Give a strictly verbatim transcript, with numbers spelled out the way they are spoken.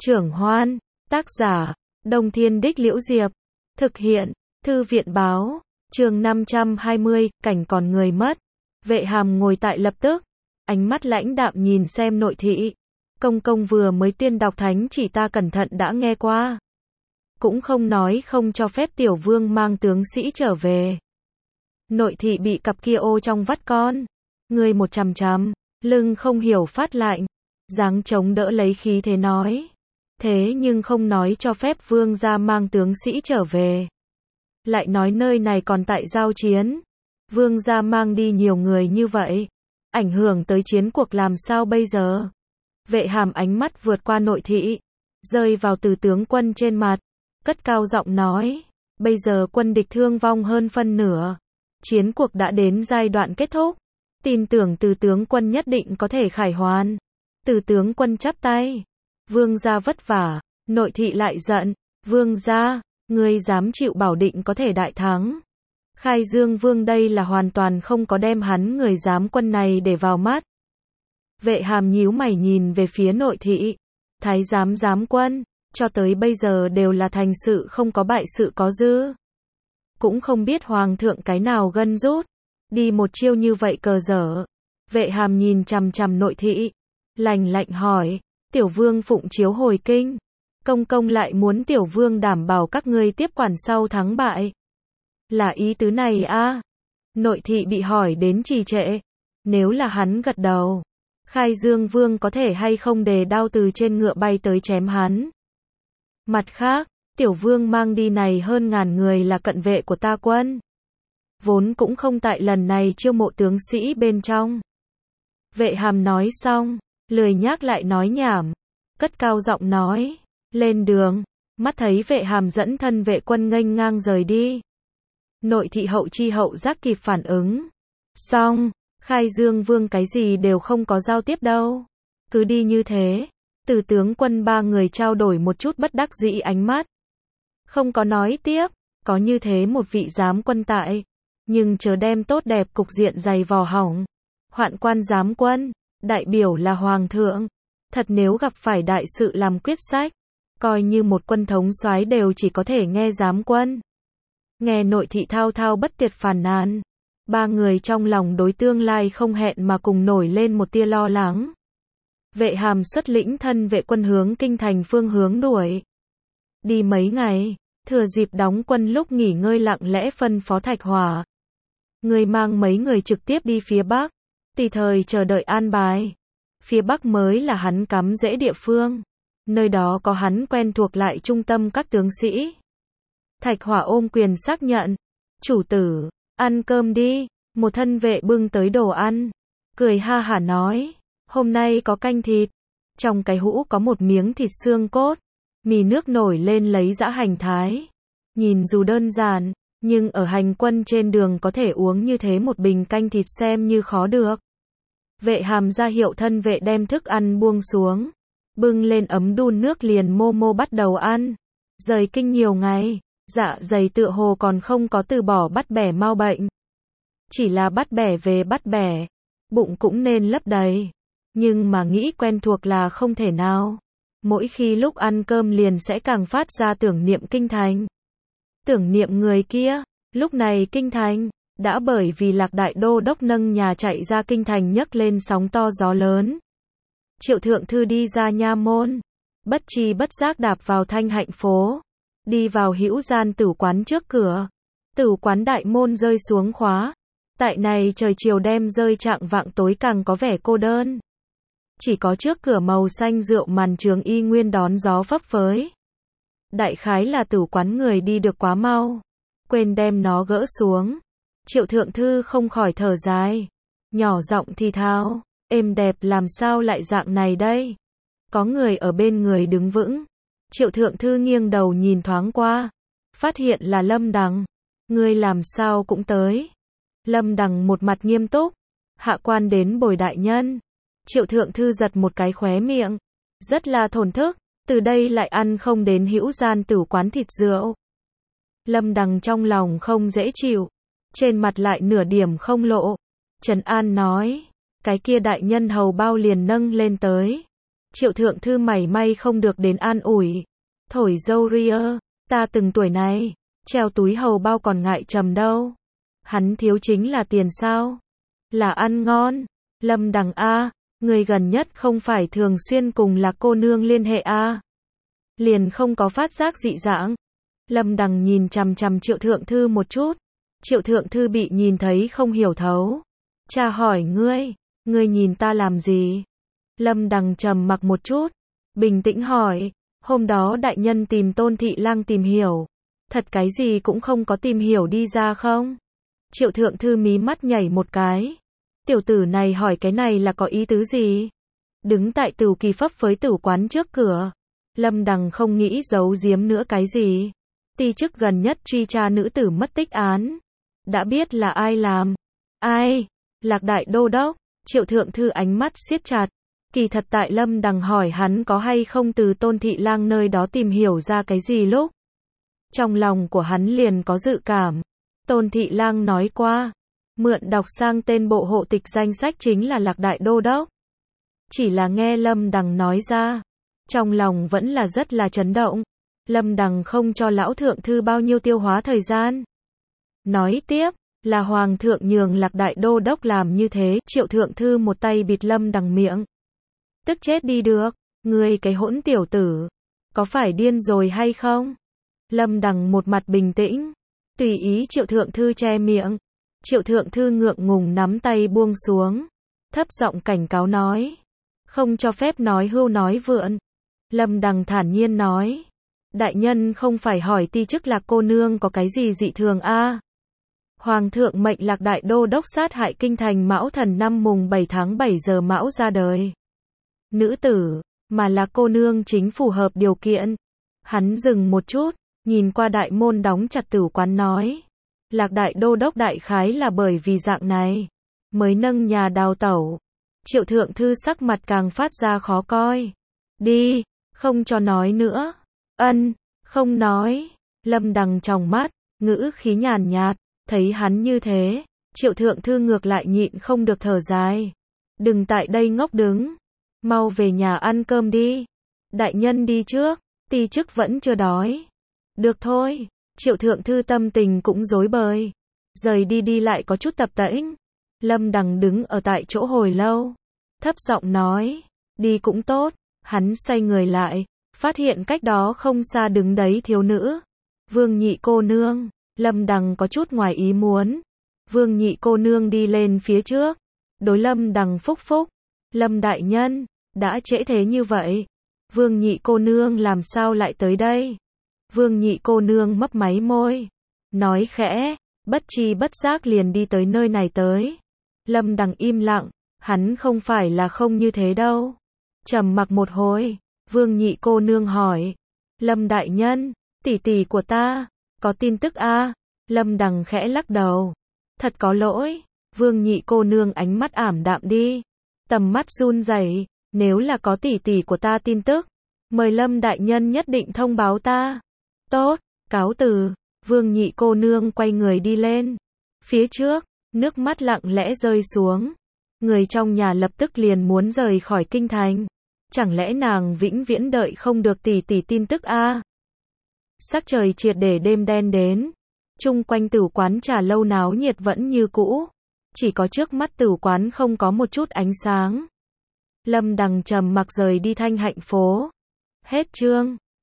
Trưởng Hoan, tác giả, Đông Thiên Đích Liễu Diệp, thực hiện, Thư viện báo, chương năm trăm hai mươi, cảnh còn người mất. Vệ Hàm ngồi tại lập tức, ánh mắt lãnh đạm nhìn xem nội thị. Công công vừa mới tiên đọc thánh chỉ ta cẩn thận đã nghe qua. Cũng không nói không cho phép tiểu vương mang tướng sĩ trở về. Nội thị bị cặp kia ô trong vắt con. Người một chằm chằm, lưng không hiểu phát lạnh. Dáng chống đỡ lấy khí thế nói. Thế nhưng không nói cho phép vương gia mang tướng sĩ trở về. Lại nói nơi này còn tại giao chiến. Vương gia mang đi nhiều người như vậy. Ảnh hưởng tới chiến cuộc làm sao bây giờ? Vệ Hàm ánh mắt vượt qua nội thị. Rơi vào từ tướng quân trên mặt. Cất cao giọng nói. Bây giờ quân địch thương vong hơn phân nửa. Chiến cuộc đã đến giai đoạn kết thúc. Tin tưởng từ tướng quân nhất định có thể khải hoàn. Từ tướng quân chắp tay. Vương gia vất vả. Nội thị lại giận. Vương gia, ngươi dám chịu bảo định có thể đại thắng. Khai Dương Vương đây là hoàn toàn không có đem hắn người giám quân này để vào mắt. Vệ Hàm nhíu mày nhìn về phía nội thị. Thái giám giám quân, cho tới bây giờ đều là thành sự không có bại sự có dư. Cũng không biết hoàng thượng cái nào gân rút. Đi một chiêu như vậy cờ dở. Vệ Hàm nhìn chằm chằm nội thị. Lạnh lạnh hỏi. Tiểu vương phụng chiếu hồi kinh. Công công lại muốn tiểu vương đảm bảo các ngươi tiếp quản sau thắng bại. Là ý tứ này a? À? Nội thị bị hỏi đến trì trệ. Nếu là hắn gật đầu. Khai Dương Vương có thể hay không đề đao từ trên ngựa bay tới chém hắn. Mặt khác, tiểu vương mang đi này hơn ngàn người là cận vệ của ta quân. Vốn cũng không tại lần này chiêu mộ tướng sĩ bên trong. Vệ Hàm nói xong, lười nhác lại nói nhảm. Cất cao giọng nói. Lên đường. Mắt thấy Vệ Hàm dẫn thân vệ quân nghênh ngang rời đi. Nội thị hậu chi hậu giác kịp phản ứng. Xong, Khai Dương Vương cái gì đều không có giao tiếp đâu. Cứ đi như thế. Từ tướng quân ba người trao đổi một chút bất đắc dĩ ánh mắt. Không có nói tiếp. Có như thế một vị giám quân tại. Nhưng chớ đem tốt đẹp cục diện dày vò hỏng. Hoạn quan giám quân. Đại biểu là hoàng thượng. Thật nếu gặp phải đại sự làm quyết sách. Coi như một quân thống soái đều chỉ có thể nghe giám quân. Nghe nội thị thao thao bất tuyệt phàn nàn. Ba người trong lòng đối tương lai không hẹn mà cùng nổi lên một tia lo lắng. Vệ Hàm xuất lĩnh thân vệ quân hướng kinh thành phương hướng đuổi. Đi mấy ngày, thừa dịp đóng quân lúc nghỉ ngơi lặng lẽ phân phó Thạch Hỏa. Người mang mấy người trực tiếp đi phía Bắc. Tùy thời chờ đợi an bài. Phía Bắc mới là hắn cắm rễ địa phương. Nơi đó có hắn quen thuộc lại trung tâm các tướng sĩ. Thạch Hỏa ôm quyền xác nhận. Chủ tử, ăn cơm đi. Một thân vệ bưng tới đồ ăn. Cười ha hả nói. Hôm nay có canh thịt. Trong cái hũ có một miếng thịt xương cốt. Mì nước nổi lên lấy dã hành thái. Nhìn dù đơn giản, nhưng ở hành quân trên đường có thể uống như thế một bình canh thịt xem như khó được. Vệ Hàm ra hiệu thân vệ đem thức ăn buông xuống. Bưng lên ấm đun nước liền mô mô bắt đầu ăn. Rời kinh nhiều ngày, dạ dày tựa hồ còn không có từ bỏ bắt bẻ mau bệnh. Chỉ là bắt bẻ về bắt bẻ, bụng cũng nên lấp đầy. Nhưng mà nghĩ quen thuộc là không thể nào. Mỗi khi lúc ăn cơm liền sẽ càng phát ra tưởng niệm kinh thành. Tưởng niệm người kia, lúc này kinh thành, đã bởi vì Lạc Đại Đô đốc nâng nhà chạy ra kinh thành nhấc lên sóng to gió lớn. Triệu Thượng Thư đi ra nha môn, bất tri bất giác đạp vào Thanh Hạnh phố, đi vào Hữu Gian tử quán trước cửa. Tử quán đại môn rơi xuống khóa. Tại này trời chiều đêm rơi chạng vạng tối càng có vẻ cô đơn. Chỉ có trước cửa màu xanh rượu màn trường y nguyên đón gió phấp phới. Đại khái là tử quán người đi được quá mau, quên đem nó gỡ xuống. Triệu Thượng Thư không khỏi thở dài, nhỏ giọng thì thào, êm đẹp làm sao lại dạng này đây? Có người ở bên người đứng vững. Triệu Thượng Thư nghiêng đầu nhìn thoáng qua, phát hiện là Lâm Đằng. Ngươi làm sao cũng tới? Lâm Đằng một mặt nghiêm túc, hạ quan đến bồi đại nhân. Triệu Thượng Thư giật một cái khóe miệng, rất là thổn thức, từ đây lại ăn không đến Hữu Gian tử quán thịt rượu. Lâm Đằng trong lòng không dễ chịu, trên mặt lại nửa điểm không lộ. Trấn An nói, cái kia đại nhân hầu bao liền nâng lên tới. Triệu thượng thư mảy may không được đến an ủi. Thổi dâu ria, ta từng tuổi này, treo túi hầu bao còn ngại trầm đâu. Hắn thiếu chính là tiền sao? Là ăn ngon. Lâm Đằng a, người gần nhất không phải thường xuyên cùng Lạc cô nương liên hệ a? Liền không có phát giác dị dạng. Lâm Đằng nhìn chằm chằm Triệu thượng thư một chút. Triệu thượng thư bị nhìn thấy không hiểu thấu. Cha hỏi ngươi, ngươi nhìn ta làm gì? Lâm Đằng trầm mặc một chút, bình tĩnh hỏi, hôm đó đại nhân tìm Tôn thị lang tìm hiểu, thật cái gì cũng không có tìm hiểu đi ra không? Triệu thượng thư mí mắt nhảy một cái. Tiểu tử này hỏi cái này là có ý tứ gì? Đứng tại Tửu Kỳ phấp phới tử quán trước cửa, Lâm Đằng không nghĩ giấu giếm nữa cái gì. Ti chức gần nhất truy tra nữ tử mất tích án, đã biết là ai làm. Ai? Lạc đại đô đốc. Triệu thượng thư ánh mắt siết chặt. Kỳ thật tại Lâm Đằng hỏi hắn có hay không từ Tôn thị lang nơi đó tìm hiểu ra cái gì lúc, trong lòng của hắn liền có dự cảm. Tôn thị lang nói qua, mượn đọc sang tên bộ hộ tịch danh sách chính là Lạc đại đô đốc. Chỉ là nghe Lâm Đằng nói ra, trong lòng vẫn là rất là chấn động. Lâm Đằng không cho lão thượng thư bao nhiêu tiêu hóa thời gian. Nói tiếp, là hoàng thượng nhường Lạc đại đô đốc làm như thế. Triệu thượng thư một tay bịt Lâm Đằng miệng. Tức chết đi được, ngươi cái hỗn tiểu tử, có phải điên rồi hay không? Lâm Đằng một mặt bình tĩnh, tùy ý Triệu thượng thư che miệng. Triệu thượng thư ngượng ngùng nắm tay buông xuống, thấp giọng cảnh cáo nói, không cho phép nói hưu nói vượn. Lâm Đằng thản nhiên nói, đại nhân không phải hỏi ti chức Lạc cô nương có cái gì dị thường a? Hoàng thượng mệnh Lạc đại đô đốc sát hại kinh thành Mão Thần năm mùng bảy tháng bảy giờ Mão ra đời. Nữ tử, mà Lạc cô nương chính phù hợp điều kiện. Hắn dừng một chút, nhìn qua đại môn đóng chặt tử quán nói, Lạc đại đô đốc đại khái là bởi vì dạng này, mới nâng nhà đào tẩu. Triệu thượng thư sắc mặt càng phát ra khó coi. Đi, không cho nói nữa. Ân, không nói. Lâm Đằng tròng mắt, ngữ khí nhàn nhạt, thấy hắn như thế, Triệu thượng thư ngược lại nhịn không được thở dài. Đừng tại đây ngốc đứng, mau về nhà ăn cơm đi. Đại nhân đi trước, ti chức vẫn chưa đói. Được thôi. Triệu thượng thư tâm tình cũng rối bời, rời đi đi lại có chút tập tễnh. Lâm Đằng đứng ở tại chỗ hồi lâu, thấp giọng nói, đi cũng tốt. Hắn xoay người lại, phát hiện cách đó không xa đứng đấy thiếu nữ, Vương nhị cô nương. Lâm Đằng có chút ngoài ý muốn. Vương nhị cô nương đi lên phía trước, đối Lâm Đằng phúc phúc. Lâm đại nhân, đã trễ thế như vậy, Vương nhị cô nương làm sao lại tới đây? Vương nhị cô nương mấp máy môi, nói khẽ, bất tri bất giác liền đi tới nơi này tới. Lâm Đằng im lặng, hắn không phải là không như thế đâu. Trầm mặc một hồi, Vương nhị cô nương hỏi, Lâm đại nhân, tỷ tỷ của ta, có tin tức a? Lâm Đằng khẽ lắc đầu, thật có lỗi. Vương nhị cô nương ánh mắt ảm đạm đi, tầm mắt run rẩy, nếu là có tỷ tỷ của ta tin tức, mời Lâm đại nhân nhất định thông báo ta. Tốt, cáo từ. Vương nhị cô nương quay người đi lên. Phía trước, nước mắt lặng lẽ rơi xuống. Người trong nhà lập tức liền muốn rời khỏi kinh thành. Chẳng lẽ nàng vĩnh viễn đợi không được tỷ tỷ tin tức a? Sắc trời triệt để đêm đen đến. Chung quanh tử quán trà lâu náo nhiệt vẫn như cũ. Chỉ có trước mắt tử quán không có một chút ánh sáng. Lâm Đằng trầm mặc rời đi Thanh Hạnh phố. Hết chương.